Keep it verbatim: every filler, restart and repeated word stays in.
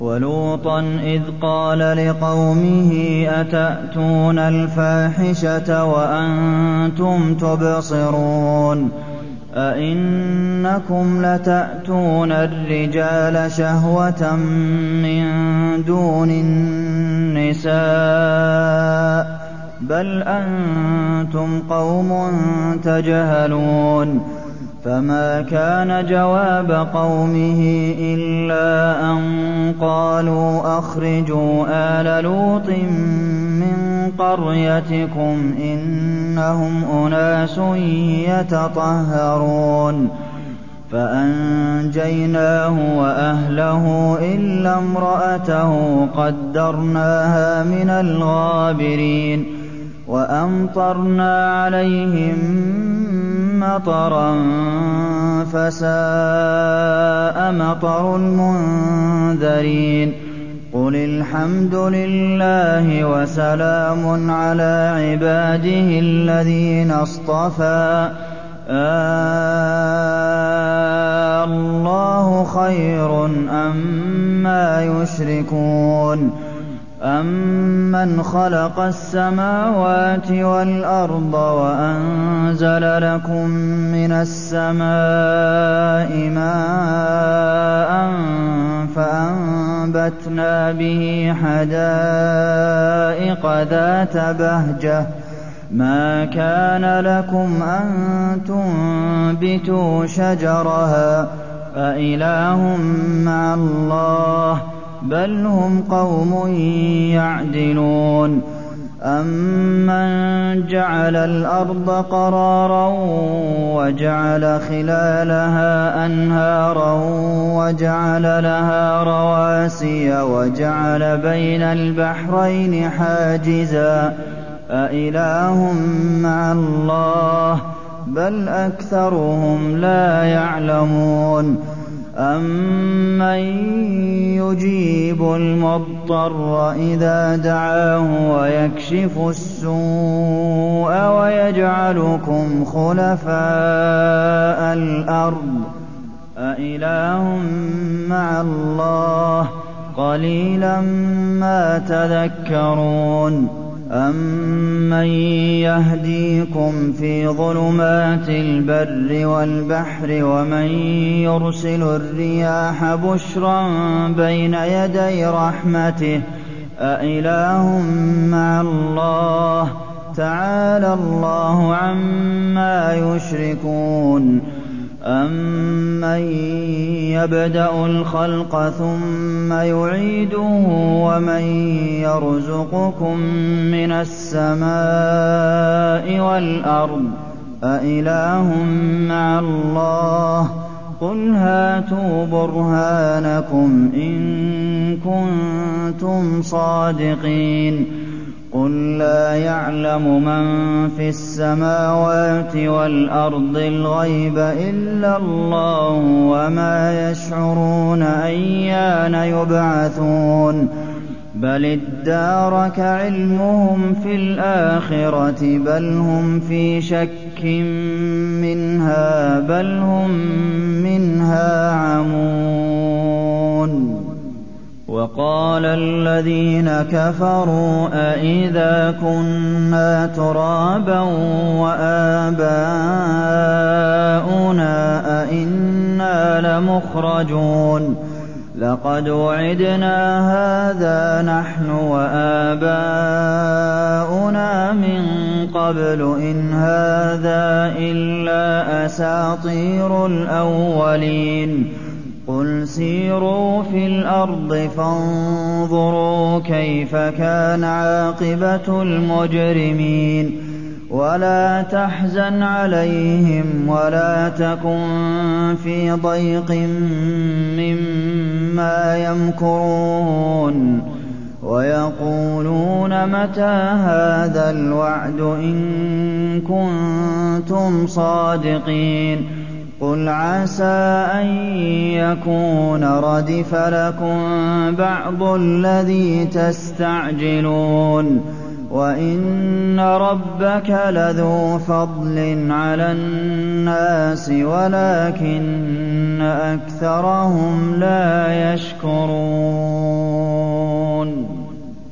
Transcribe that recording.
وَلُوطًا إِذْ قَالَ لِقَوْمِهِ أَتَأْتُونَ الْفَاحِشَةَ وَأَنتُمْ تُبْصِرُونَ أَئِنَّكُمْ لَتَأْتُونَ الرِّجَالَ شَهْوَةً مِّن دُونِ النِّسَاءِ ۚ بَلْ أَنتُمْ قَوْمٌ تَجْهَلُونَ فَمَا كَانَ جَوَابَ قَوْمِهِ إِلَّا أَن قَالُوا أَخْرِجُوا آلَ لُوطٍ مِّن قَرْيَتِكُمْ ۖ إِنَّهُمْ أُنَاسٌ يَتَطَهَّرُونَ فَأَنجَيْنَاهُ وَأَهْلَهُ إِلَّا امْرَأَتَهُ قَدَّرْنَاهَا مِنَ الْغَابِرِينَ وَأَمْطَرْنَا عَلَيْهِم مَّطَرًا ۖ فَسَاءَ مَطَرُ الْمُنذَرِينَ قُلِ الْحَمْدُ لِلَّهِ وَسَلَامٌ عَلَىٰ عِبَادِهِ الَّذِينَ اصْطَفَىٰ ۗ آللَّهُ خَيْرٌ أَمَّا يُشْرِكُونَ أَمَّنْ خَلَقَ السَّمَاوَاتِ وَالْأَرْضَ وَأَنزَلَ لَكُم مِّنَ السَّمَاءِ مَاءً فَأَنبَتْنَا بِهِ حَدَائِقَ ذَاتَ بَهْجَةٍ مَا كَانَ لَكُمْ أَن تُنبِتُوا شَجَرَهَا أَإِلَٰهٌ مَّعَ اللَّهِ ۚ بَلْ هُمْ قَوْمٌ يَعْدِلُونَ أَمَّن جَعَلَ الْأَرْضَ قَرَارًا وَجَعَلَ خِلَالَهَا أَنْهَارًا وَجَعَلَ لَهَا رَوَاسِيَ وَجَعَلَ بَيْنَ الْبَحْرَيْنِ حَاجِزًا أَإِلَٰهٌ مَّعَ اللَّهِ ۚ بَلْ أَكْثَرُهُمْ لَا يَعْلَمُونَ أَمَّن يُجِيبُ الْمُضْطَرَّ إِذَا دَعَاهُ وَيَكْشِفُ السُّوءَ وَيَجْعَلُكُمْ خُلَفَاءَ الْأَرْضِ أَإِلَٰهٌ مَّعَ اللَّهِ ۚ قَلِيلًا مَّا تَذَكَّرُونَ أَمَّن يَهْدِيكُمْ فِي ظُلُمَاتِ الْبَرِّ وَالْبَحْرِ وَمَن يُرْسِلُ الرِّيَاحَ بُشْرًا بَيْنَ يَدَيْ رَحْمَتِهِ أَإِلَٰهٌ مَّعَ اللَّهِ ۚ تَعَالَى اللَّهُ عَمَّا يُشْرِكُونَ أَمَّن يَبْدَأُ الْخَلْقَ ثُمَّ يُعِيدُهُ وَمَن يَرْزُقُكُم مِّنَ السَّمَاءِ وَالْأَرْضِ أَإِلَٰهٌ مَّعَ اللَّهِ ۚ قُلْ هَاتُوا بُرْهَانَكُمْ إِن كُنتُمْ صَادِقِينَ قُل لَّا يَعْلَمُ مَن فِي السَّمَاوَاتِ وَالْأَرْضِ الْغَيْبَ إِلَّا اللَّهُ وَمَا يَشْعُرُونَ أَيَّانَ يُبْعَثُونَ بَلِ ادَّارَكَ عِلْمُهُمْ فِي الْآخِرَةِ بَلْ هُمْ فِي شَكٍّ مِّنْهَا بَلْ هُم مِّنْهَا عَمُونَ وَقَالَ الَّذِينَ كَفَرُوا أَإِذَا كُنَّا تُرَابًا وَآبَاؤُنَا أَإِنَّا لَمُخْرَجُونَ لَقَدْ وُعِدْنَا هَٰذَا نَحْنُ وَآبَاؤُنَا مِن قَبْلُ إِنْ هَٰذَا إِلَّا أَسَاطِيرُ الْأَوَّلِينَ قُلْ سِيرُوا فِي الْأَرْضِ فَانظُرُوا كَيْفَ كَانَ عَاقِبَةُ الْمُجْرِمِينَ وَلَا تَحْزَنْ عَلَيْهِمْ وَلَا تَكُن فِي ضَيْقٍ مِّمَّا يَمْكُرُونَ وَيَقُولُونَ مَتَىٰ هَٰذَا الْوَعْدُ إِن كُنتُمْ صَادِقِينَ قُلْ عَسَىٰ أَن يَكُونَ رَدِفَ لَكُم بَعْضُ الَّذِي تَسْتَعْجِلُونَ وَإِنَّ رَبَّكَ لَذُو فَضْلٍ عَلَى النَّاسِ وَلَٰكِنَّ أَكْثَرَهُمْ لَا يَشْكُرُونَ